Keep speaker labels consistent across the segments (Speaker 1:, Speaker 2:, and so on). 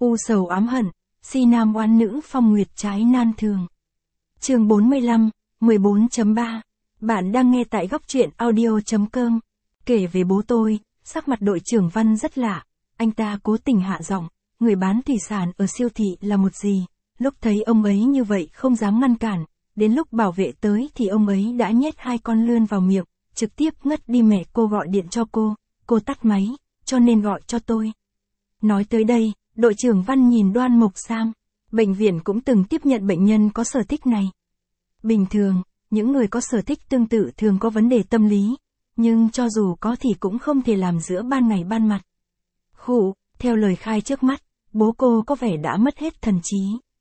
Speaker 1: U sầu ám hận, si nam oán nữ phong nguyệt trái nan thường. Chương 45, 14.3. Bạn đang nghe tại góc truyện audio.com. Kể về bố tôi, sắc mặt đội trưởng Văn rất lạ. Anh ta cố tình hạ giọng, người bán thủy sản ở siêu thị là một gì. Lúc thấy ông ấy như vậy không dám ngăn cản. Đến lúc bảo vệ tới thì ông ấy đã nhét 2 con lươn vào miệng, trực tiếp ngất đi. Mẹ cô gọi điện cho cô tắt máy, cho nên gọi cho tôi. Nói tới đây, đội trưởng Văn nhìn Đoan Mộc Sam. Bệnh viện cũng từng tiếp nhận bệnh nhân có sở thích này. Bình thường, những người có sở thích tương tự thường có vấn đề tâm lý, nhưng cho dù có thì cũng không thể làm giữa ban ngày ban mặt. Theo lời khai trước mắt, bố cô có vẻ đã mất hết thần trí.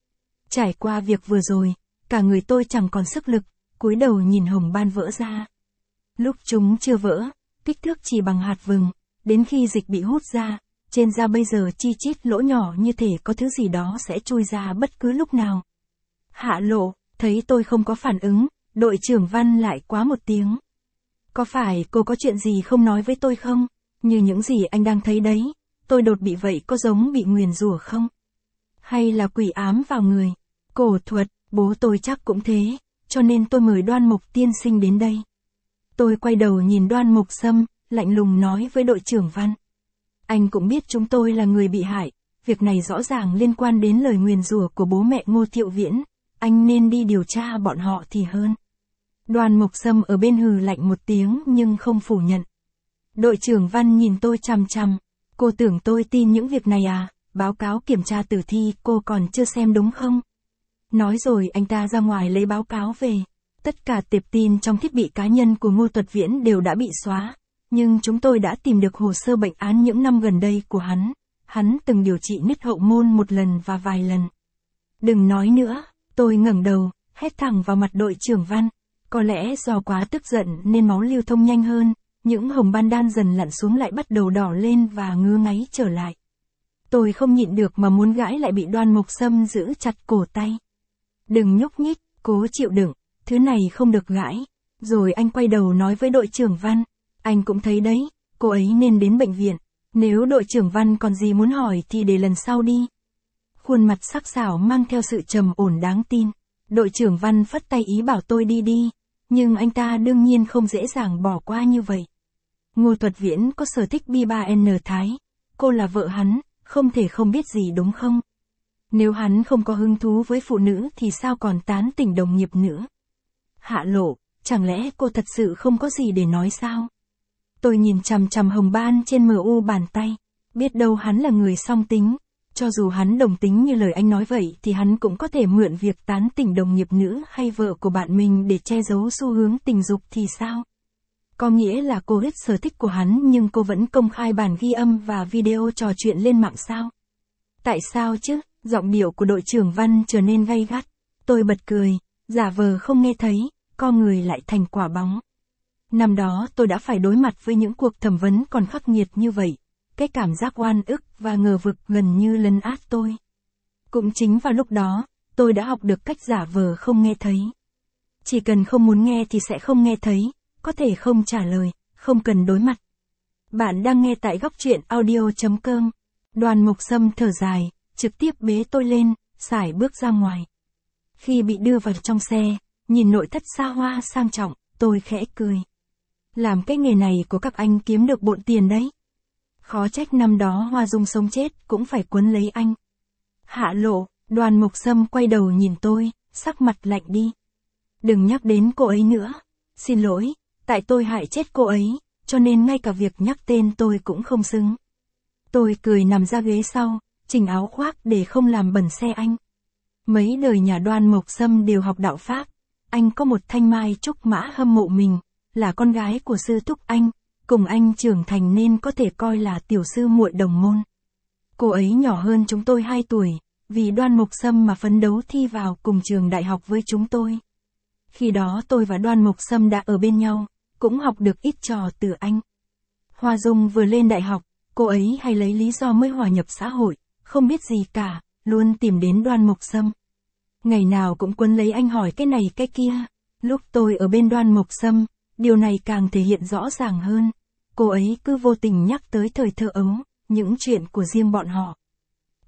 Speaker 1: Trải qua việc vừa rồi, cả người tôi chẳng còn sức lực, cúi đầu nhìn hồng ban vỡ ra. Lúc chúng chưa vỡ, kích thước chỉ bằng hạt vừng, đến khi dịch bị hút ra, trên da bây giờ chi chít lỗ nhỏ như thể có thứ gì đó sẽ chui ra bất cứ lúc nào. Hạ Lộ, thấy tôi không có phản ứng, đội trưởng Văn lại quá một tiếng. Có phải cô có chuyện gì không nói với tôi không? Như những gì anh đang thấy đấy, tôi đột bị vậy có giống bị nguyền rủa không? Hay là quỷ ám vào người? Cổ thuật, bố tôi chắc cũng thế, cho nên tôi mời Đoan Mộc tiên sinh đến đây. Tôi quay đầu nhìn Đoan Mộc Sâm, lạnh lùng nói với đội trưởng Văn. Anh cũng biết chúng tôi là người bị hại, việc này rõ ràng liên quan đến lời nguyền rủa của bố mẹ Ngô Thiệu Viễn, anh nên đi điều tra bọn họ thì hơn. Đoan Mộc Sâm ở bên hừ lạnh một tiếng nhưng không phủ nhận. Đội trưởng Văn nhìn tôi chằm chằm, cô tưởng tôi tin những việc này à, báo cáo kiểm tra tử thi cô còn chưa xem đúng không? Nói rồi anh ta ra ngoài lấy báo cáo về. Tất cả tệp tin trong thiết bị cá nhân của Ngô Tuật Viễn đều đã bị xóa. Nhưng chúng tôi đã tìm được hồ sơ bệnh án những năm gần đây của hắn. Hắn từng điều trị nứt hậu môn một lần và vài lần. Đừng nói nữa, tôi ngẩng đầu, hét thẳng vào mặt đội trưởng Văn. Có lẽ do quá tức giận nên máu lưu thông nhanh hơn, những hồng ban đan dần lặn xuống lại bắt đầu đỏ lên và ngứa ngáy trở lại. Tôi không nhịn được mà muốn gãi lại bị Đoan Mộc Sâm giữ chặt cổ tay. Đừng nhúc nhích, cố chịu đựng, thứ này không được gãi. Rồi anh quay đầu nói với đội trưởng Văn. Anh cũng thấy đấy, cô ấy nên đến bệnh viện. Nếu đội trưởng Văn còn gì muốn hỏi thì để lần sau đi. Khuôn mặt sắc sảo mang theo sự trầm ổn đáng tin. Đội trưởng Văn phất tay ý bảo tôi đi. Nhưng anh ta đương nhiên không dễ dàng bỏ qua như vậy. Ngô Tuật Viễn có sở thích bi-3N Thái. Cô là vợ hắn, không thể không biết gì đúng không? Nếu hắn không có hứng thú với phụ nữ thì sao còn tán tỉnh đồng nghiệp nữa? Hạ Lộ, chẳng lẽ cô thật sự không có gì để nói sao? Tôi nhìn chằm chằm hồng ban trên mu bàn tay. Biết đâu hắn là người song tính. Cho dù hắn đồng tính như lời anh nói vậy thì hắn cũng có thể mượn việc tán tỉnh đồng nghiệp nữ hay vợ của bạn mình để che giấu xu hướng tình dục thì sao? Có nghĩa là cô biết sở thích của hắn nhưng cô vẫn công khai bản ghi âm và video trò chuyện lên mạng sao? Tại sao chứ? Giọng điệu của đội trưởng Văn trở nên gay gắt. Tôi bật cười, giả vờ không nghe thấy, co người lại thành quả bóng. Năm đó tôi đã phải đối mặt với những cuộc thẩm vấn còn khắc nghiệt như vậy. Cái cảm giác oan ức và ngờ vực gần như lấn át tôi. Cũng chính vào lúc đó, tôi đã học được cách giả vờ không nghe thấy. Chỉ cần không muốn nghe thì sẽ không nghe thấy, có thể không trả lời, không cần đối mặt. Bạn đang nghe tại góc truyện audio.com. Đoan Mộc Sâm thở dài, trực tiếp bế tôi lên, sải bước ra ngoài. Khi bị đưa vào trong xe, nhìn nội thất xa hoa sang trọng, tôi khẽ cười. Làm cái nghề này của các anh kiếm được bộn tiền đấy. Khó trách năm đó Hoa Dung sống chết cũng phải quấn lấy anh. Hạ Lộ, Đoan Mộc Sâm quay đầu nhìn tôi, sắc mặt lạnh đi. Đừng nhắc đến cô ấy nữa. Xin lỗi, tại tôi hại chết cô ấy, cho nên ngay cả việc nhắc tên tôi cũng không xứng. Tôi cười nằm ra ghế sau, chỉnh áo khoác để không làm bẩn xe anh. Mấy đời nhà Đoan Mộc Sâm đều học đạo Pháp. Anh có một thanh mai trúc mã hâm mộ mình, là con gái của sư thúc anh. Cùng anh trưởng thành nên có thể coi là tiểu sư muội đồng môn. Cô ấy nhỏ hơn chúng tôi 2 tuổi, vì Đoan Mộc Sâm mà phấn đấu thi vào cùng trường đại học với chúng tôi. Khi đó tôi và Đoan Mộc Sâm đã ở bên nhau, cũng học được ít trò từ anh. Hoa Dung vừa lên đại học, cô ấy hay lấy lý do mới hòa nhập xã hội, không biết gì cả, luôn tìm đến Đoan Mộc Sâm. Ngày nào cũng quấn lấy anh hỏi cái này cái kia. Lúc tôi ở bên Đoan Mộc Sâm, điều này càng thể hiện rõ ràng hơn. Cô ấy cứ vô tình nhắc tới thời thơ ấu, những chuyện của riêng bọn họ.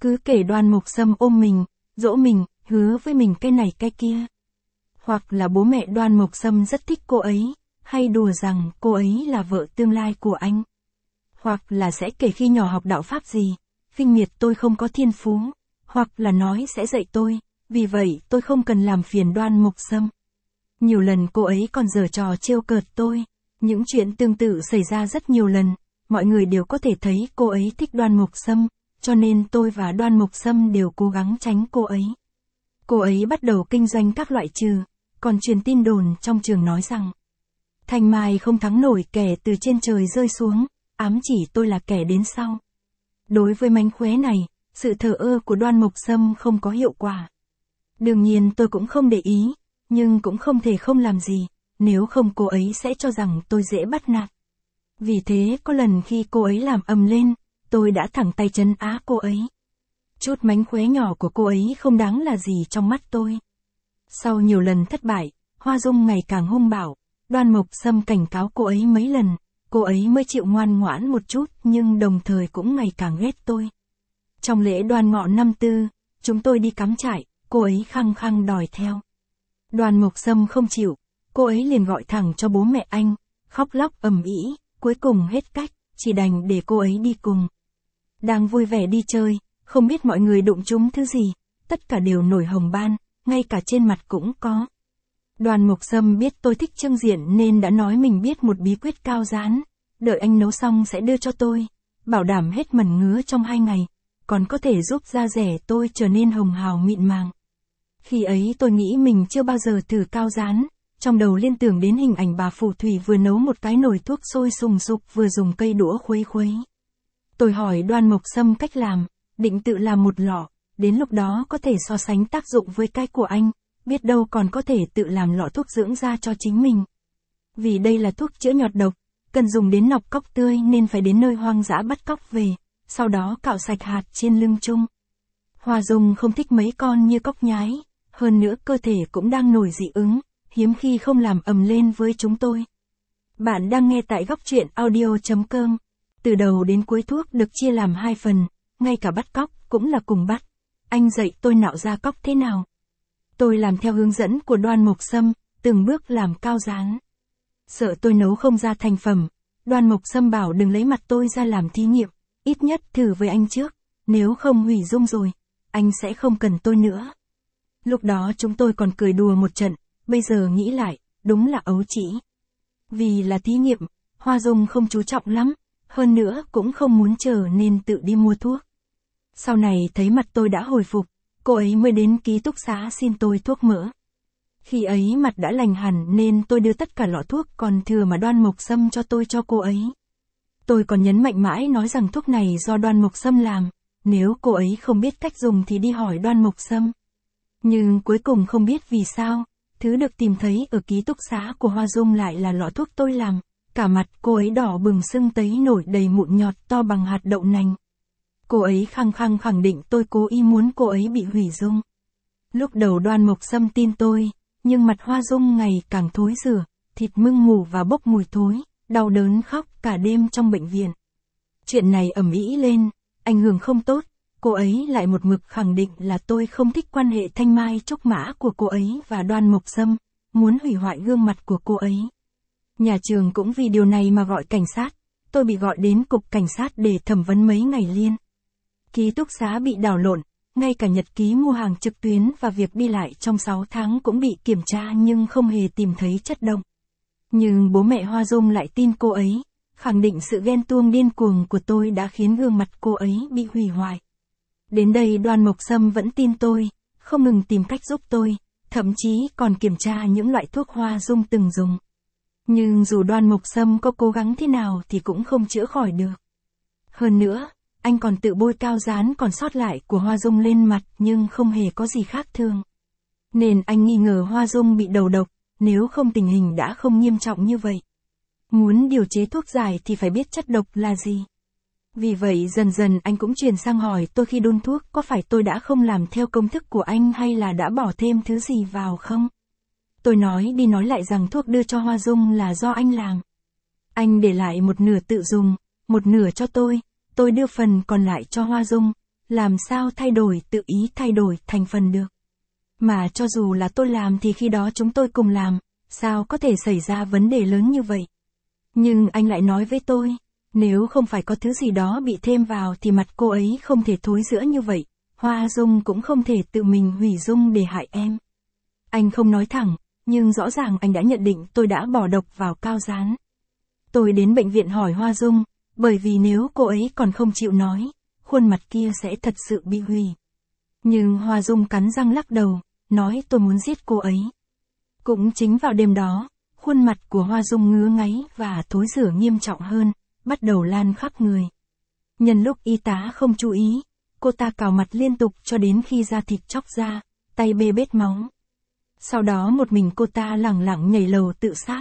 Speaker 1: Cứ kể Đoan Mục Sâm ôm mình, dỗ mình, hứa với mình cái này cái kia. Hoặc là bố mẹ Đoan Mục Sâm rất thích cô ấy, hay đùa rằng cô ấy là vợ tương lai của anh. Hoặc là sẽ kể khi nhỏ học đạo pháp gì, khinh miệt tôi không có thiên phú. Hoặc là nói sẽ dạy tôi, vì vậy tôi không cần làm phiền Đoan Mục Sâm. Nhiều lần cô ấy còn giở trò trêu cợt tôi. Những chuyện tương tự xảy ra rất nhiều lần, mọi người đều có thể thấy cô ấy thích Đoan Mục Sâm, cho nên tôi và Đoan Mục Sâm đều cố gắng tránh cô ấy. Cô ấy bắt đầu kinh doanh các loại trừ, còn truyền tin đồn trong trường nói rằng Thanh Mai không thắng nổi kẻ từ trên trời rơi xuống, ám chỉ tôi là kẻ đến sau. Đối với mánh khóe này, sự thờ ơ của Đoan Mục Sâm không có hiệu quả. Đương nhiên tôi cũng không để ý, nhưng cũng không thể không làm gì, nếu không cô ấy sẽ cho rằng tôi dễ bắt nạt. Vì thế có lần khi cô ấy làm ầm lên, tôi đã thẳng tay trấn á cô ấy. Chút mánh khóe nhỏ của cô ấy không đáng là gì trong mắt tôi. Sau nhiều lần thất bại, Hoa Dung ngày càng hung bạo, Đoan Mục Sâm cảnh cáo cô ấy mấy lần, cô ấy mới chịu ngoan ngoãn một chút nhưng đồng thời cũng ngày càng ghét tôi. Trong lễ Đoan Ngọ năm Tư, chúng tôi đi cắm trại, cô ấy khăng khăng đòi theo. Đoan Mục Sâm không chịu, cô ấy liền gọi thẳng cho bố mẹ anh, khóc lóc ầm ĩ, cuối cùng hết cách, chỉ đành để cô ấy đi cùng. Đang vui vẻ đi chơi, không biết mọi người đụng trúng thứ gì, tất cả đều nổi hồng ban, ngay cả trên mặt cũng có. Đoan Mục Sâm biết tôi thích trưng diện nên đã nói mình biết một bí quyết cao dán, đợi anh nấu xong sẽ đưa cho tôi, bảo đảm hết mẩn ngứa trong 2 ngày, còn có thể giúp da rẻ tôi trở nên hồng hào mịn màng. Khi ấy tôi nghĩ mình chưa bao giờ thử cao dán, trong đầu liên tưởng đến hình ảnh bà phù thủy vừa nấu một cái nồi thuốc sôi sùng sục vừa dùng cây đũa khuấy khuấy. Tôi hỏi Đoan Mục Sâm cách làm, định tự làm một lọ, đến lúc đó có thể so sánh tác dụng với cái của anh, biết đâu còn có thể tự làm lọ thuốc dưỡng da cho chính mình. Vì đây là thuốc chữa nhọt độc, cần dùng đến nọc cóc tươi nên phải đến nơi hoang dã bắt cóc về, sau đó cạo sạch hạt trên lưng chung. Hoa Dung không thích mấy con như cóc nhái, hơn nữa cơ thể cũng đang nổi dị ứng, hiếm khi không làm ầm lên với chúng tôi. Bạn đang nghe tại góc truyện audio.com. Từ đầu đến cuối thuốc được chia làm 2 phần, ngay cả bắt cóc cũng là cùng bắt. Anh dạy tôi nạo ra cóc thế nào? Tôi làm theo hướng dẫn của Đoan Mục Sâm, từng bước làm cao dán. Sợ tôi nấu không ra thành phẩm, Đoan Mục Sâm bảo đừng lấy mặt tôi ra làm thí nghiệm, ít nhất thử với anh trước, nếu không hủy dung rồi, anh sẽ không cần tôi nữa. Lúc đó chúng tôi còn cười đùa một trận, bây giờ nghĩ lại, đúng là ấu trĩ. Vì là thí nghiệm, Hoa Dung không chú trọng lắm, hơn nữa cũng không muốn chờ nên tự đi mua thuốc. Sau này thấy mặt tôi đã hồi phục, cô ấy mới đến ký túc xá xin tôi thuốc mỡ. Khi ấy mặt đã lành hẳn nên tôi đưa tất cả lọ thuốc còn thừa mà Đoan Mục Sâm cho tôi cho cô ấy. Tôi còn nhấn mạnh mãi nói rằng thuốc này do Đoan Mục Sâm làm, nếu cô ấy không biết cách dùng thì đi hỏi Đoan Mục Sâm. Nhưng cuối cùng không biết vì sao, thứ được tìm thấy ở ký túc xá của Hoa Dung lại là lọ thuốc tôi làm, cả mặt cô ấy đỏ bừng sưng tấy nổi đầy mụn nhọt to bằng hạt đậu nành. Cô ấy khăng khăng khẳng định tôi cố ý muốn cô ấy bị hủy dung. Lúc đầu Đoan Mục Sâm tin tôi, nhưng mặt Hoa Dung ngày càng thối rữa, thịt mưng mù và bốc mùi thối, đau đớn khóc cả đêm trong bệnh viện. Chuyện này ầm ĩ lên, ảnh hưởng không tốt, cô ấy lại một mực khẳng định là tôi không thích quan hệ thanh mai trúc mã của cô ấy và Đoan Mục Sâm, muốn hủy hoại gương mặt của cô ấy. Nhà trường cũng vì điều này mà gọi cảnh sát, tôi bị gọi đến cục cảnh sát để thẩm vấn mấy ngày liên. Ký túc xá bị đảo lộn, ngay cả nhật ký mua hàng trực tuyến và việc đi lại trong 6 tháng cũng bị kiểm tra nhưng không hề tìm thấy chất độc. Nhưng bố mẹ Hoa Dung lại tin cô ấy, khẳng định sự ghen tuông điên cuồng của tôi đã khiến gương mặt cô ấy bị hủy hoại. Đến đây Đoan Mục Sâm vẫn tin tôi, không ngừng tìm cách giúp tôi, thậm chí còn kiểm tra những loại thuốc Hoa Dung từng dùng. Nhưng dù Đoan Mục Sâm có cố gắng thế nào thì cũng không chữa khỏi được. Hơn nữa, anh còn tự bôi cao dán còn sót lại của Hoa Dung lên mặt nhưng không hề có gì khác thường. Nên anh nghi ngờ Hoa Dung bị đầu độc, nếu không tình hình đã không nghiêm trọng như vậy. Muốn điều chế thuốc giải thì phải biết chất độc là gì. Vì vậy dần dần anh cũng chuyển sang hỏi tôi khi đun thuốc có phải tôi đã không làm theo công thức của anh hay là đã bỏ thêm thứ gì vào không? Tôi nói đi nói lại rằng thuốc đưa cho Hoa Dung là do anh làm. Anh để lại một nửa tự dùng, một nửa cho tôi đưa phần còn lại cho Hoa Dung, làm sao thay đổi tự ý thay đổi thành phần được. Mà cho dù là tôi làm thì khi đó chúng tôi cùng làm, sao có thể xảy ra vấn đề lớn như vậy. Nhưng anh lại nói với tôi, nếu không phải có thứ gì đó bị thêm vào thì mặt cô ấy không thể thối rữa như vậy, Hoa Dung cũng không thể tự mình hủy dung để hại em. Anh không nói thẳng, nhưng rõ ràng anh đã nhận định tôi đã bỏ độc vào cao dán. Tôi đến bệnh viện hỏi Hoa Dung, bởi vì nếu cô ấy còn không chịu nói, khuôn mặt kia sẽ thật sự bị hủy. Nhưng Hoa Dung cắn răng lắc đầu, nói tôi muốn giết cô ấy. Cũng chính vào đêm đó, khuôn mặt của Hoa Dung ngứa ngáy và thối rữa nghiêm trọng hơn, bắt đầu lan khắp người. Nhân lúc y tá không chú ý, cô ta cào mặt liên tục cho đến khi da thịt chóc ra, tay bê bết máu. Sau đó một mình cô ta lẳng lặng nhảy lầu tự sát.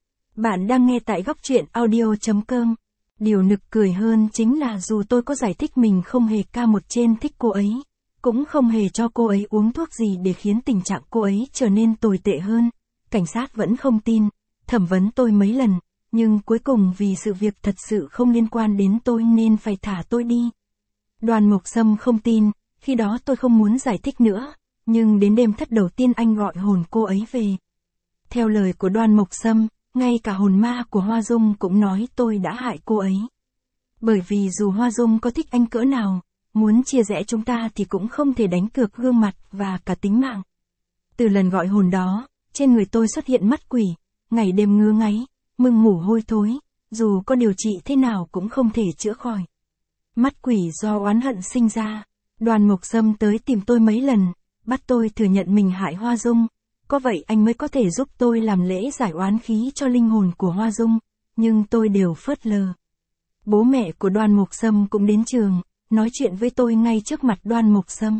Speaker 1: Bạn đang nghe tại góc truyện audio.com. Điều nực cười hơn chính là dù tôi có giải thích mình không hề ca một trên thích cô ấy, cũng không hề cho cô ấy uống thuốc gì để khiến tình trạng cô ấy trở nên tồi tệ hơn, cảnh sát vẫn không tin, thẩm vấn tôi mấy lần, nhưng cuối cùng vì sự việc thật sự không liên quan đến tôi nên phải thả tôi đi. Đoàn Mộc Sâm không tin, khi đó tôi không muốn giải thích nữa, nhưng đến đêm thất đầu tiên anh gọi hồn cô ấy về. Theo lời của Đoàn Mộc Sâm, ngay cả hồn ma của Hoa Dung cũng nói tôi đã hại cô ấy. Bởi vì dù Hoa Dung có thích anh cỡ nào, muốn chia rẽ chúng ta thì cũng không thể đánh cược gương mặt và cả tính mạng. Từ lần gọi hồn đó, trên người tôi xuất hiện mắt quỷ, ngày đêm ngứa ngáy, mưng mủ hôi thối, dù có điều trị thế nào cũng không thể chữa khỏi. Mắt quỷ do oán hận sinh ra, Đoàn Mộc Sâm tới tìm tôi mấy lần, bắt tôi thừa nhận mình hại Hoa Dung, có vậy anh mới có thể giúp tôi làm lễ giải oán khí cho linh hồn của Hoa Dung, nhưng tôi đều phớt lờ. Bố mẹ của Đoàn Mộc Sâm cũng đến trường, nói chuyện với tôi ngay trước mặt Đoàn Mộc Sâm.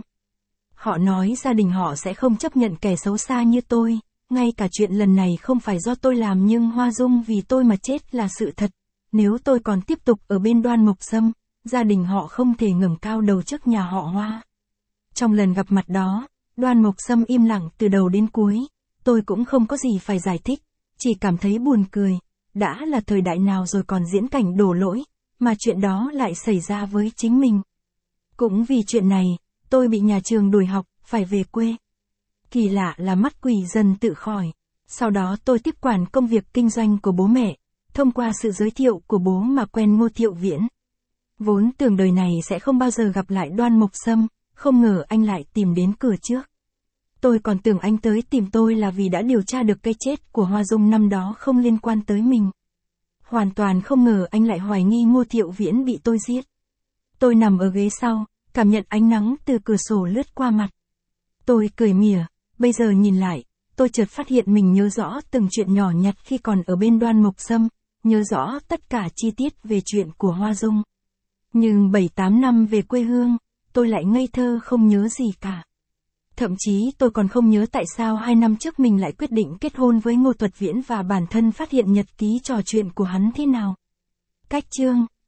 Speaker 1: Họ nói gia đình họ sẽ không chấp nhận kẻ xấu xa như tôi, ngay cả chuyện lần này không phải do tôi làm nhưng Hoa Dung vì tôi mà chết là sự thật. Nếu tôi còn tiếp tục ở bên Đoàn Mộc Sâm, gia đình họ không thể ngẩng cao đầu trước nhà họ Hoa. Trong lần gặp mặt đó, Đoàn Mộc Sâm im lặng từ đầu đến cuối, tôi cũng không có gì phải giải thích, chỉ cảm thấy buồn cười, đã là thời đại nào rồi còn diễn cảnh đổ lỗi, mà chuyện đó lại xảy ra với chính mình. Cũng vì chuyện này, tôi bị nhà trường đuổi học, phải về quê. Kỳ lạ là mắt quỷ dần tự khỏi, sau đó tôi tiếp quản công việc kinh doanh của bố mẹ, thông qua sự giới thiệu của bố mà quen Ngô Thiệu Viễn. Vốn tưởng đời này sẽ không bao giờ gặp lại Đoàn Mộc Sâm, không ngờ anh lại tìm đến cửa trước. Tôi còn tưởng anh tới tìm tôi là vì đã điều tra được cái chết của Hoa Dung năm đó không liên quan tới mình. Hoàn toàn không ngờ anh lại hoài nghi Ngô Thiệu Viễn bị tôi giết. Tôi nằm ở ghế sau, cảm nhận ánh nắng từ cửa sổ lướt qua mặt. Tôi cười mỉa, bây giờ nhìn lại, tôi chợt phát hiện mình nhớ rõ từng chuyện nhỏ nhặt khi còn ở bên Đoàn Mộc Sâm, nhớ rõ tất cả chi tiết về chuyện của Hoa Dung. Nhưng 7-8 năm về quê hương, tôi lại ngây thơ không nhớ gì cả. Thậm chí tôi còn không nhớ tại sao 2 năm trước mình lại quyết định kết hôn với Ngô Tuật Viễn và bản thân phát hiện nhật ký trò chuyện của hắn thế nào. Cách chương